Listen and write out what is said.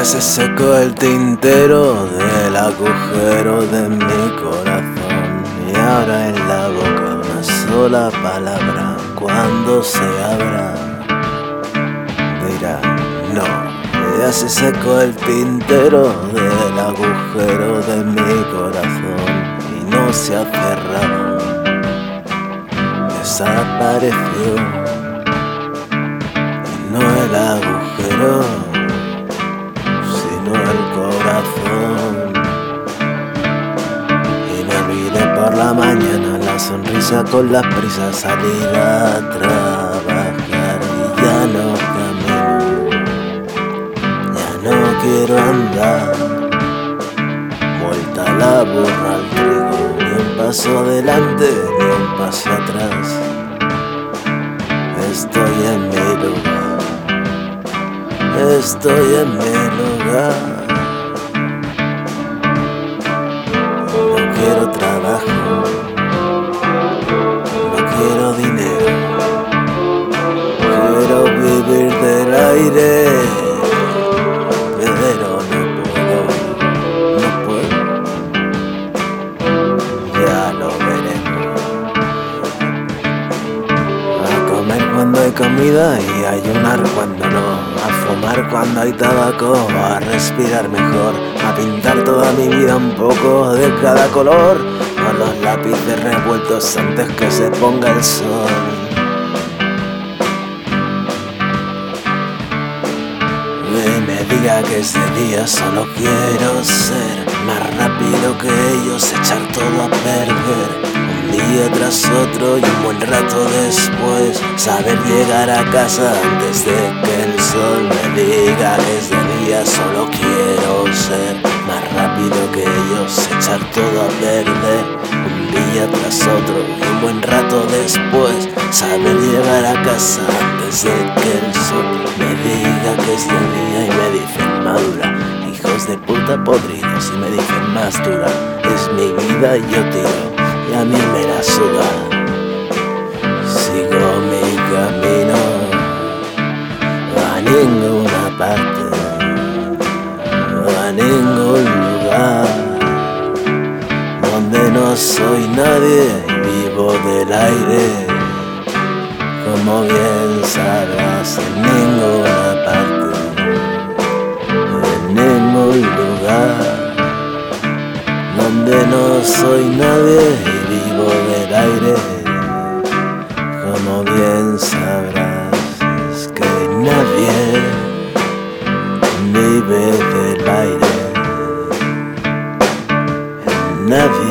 se secó el tintero del agujero de mi corazón. Y ahora en la boca una sola palabra, cuando se abra dirá no. Ya se secó el tintero del agujero de mi corazón y no se ha cerrado, desapareció. Y no el agujero, sino el corazón. Y me olvidé por la mañana la sonrisa con las prisas, salir a trabajar y ya no camino, ya no quiero andar, vuelta la burra al trigo, ni un paso adelante ni un paso atrás. Estoy en mi lugar, estoy en mi lugar. No quiero trabajo, no quiero dinero, quiero vivir del aire, pero no puedo, ya lo veremos. A comer cuando hay comida y a ayunar cuando no, a fumar cuando hay tabaco, a respirar mejor, a pintar toda mi vida un poco de cada color, con los lápices revueltos antes que se ponga el sol. Y me diga que ese día solo quiero ser más rápido que ellos, echar todo a perder un día tras otro y un buen rato después, saber llegar a casa antes de que el sol me diga que ese día solo quiero ser más rápido que ellos, echar todo a perder un día tras otro y un buen rato después, saber llegar a casa antes de que el sol me diga que es de día y me dicen madura, hijos de puta podridos, y me dicen más dura, es mi vida y yo tiro y a mí me la suda. Sigo mi camino a ninguna parte, a ningún lugar, donde no soy nadie y vivo del aire, como bien sabrás, en ninguna parte, en ningún lugar, donde no soy nadie y vivo del aire, como bien sabrás, es que nadie vive del aire, nadie.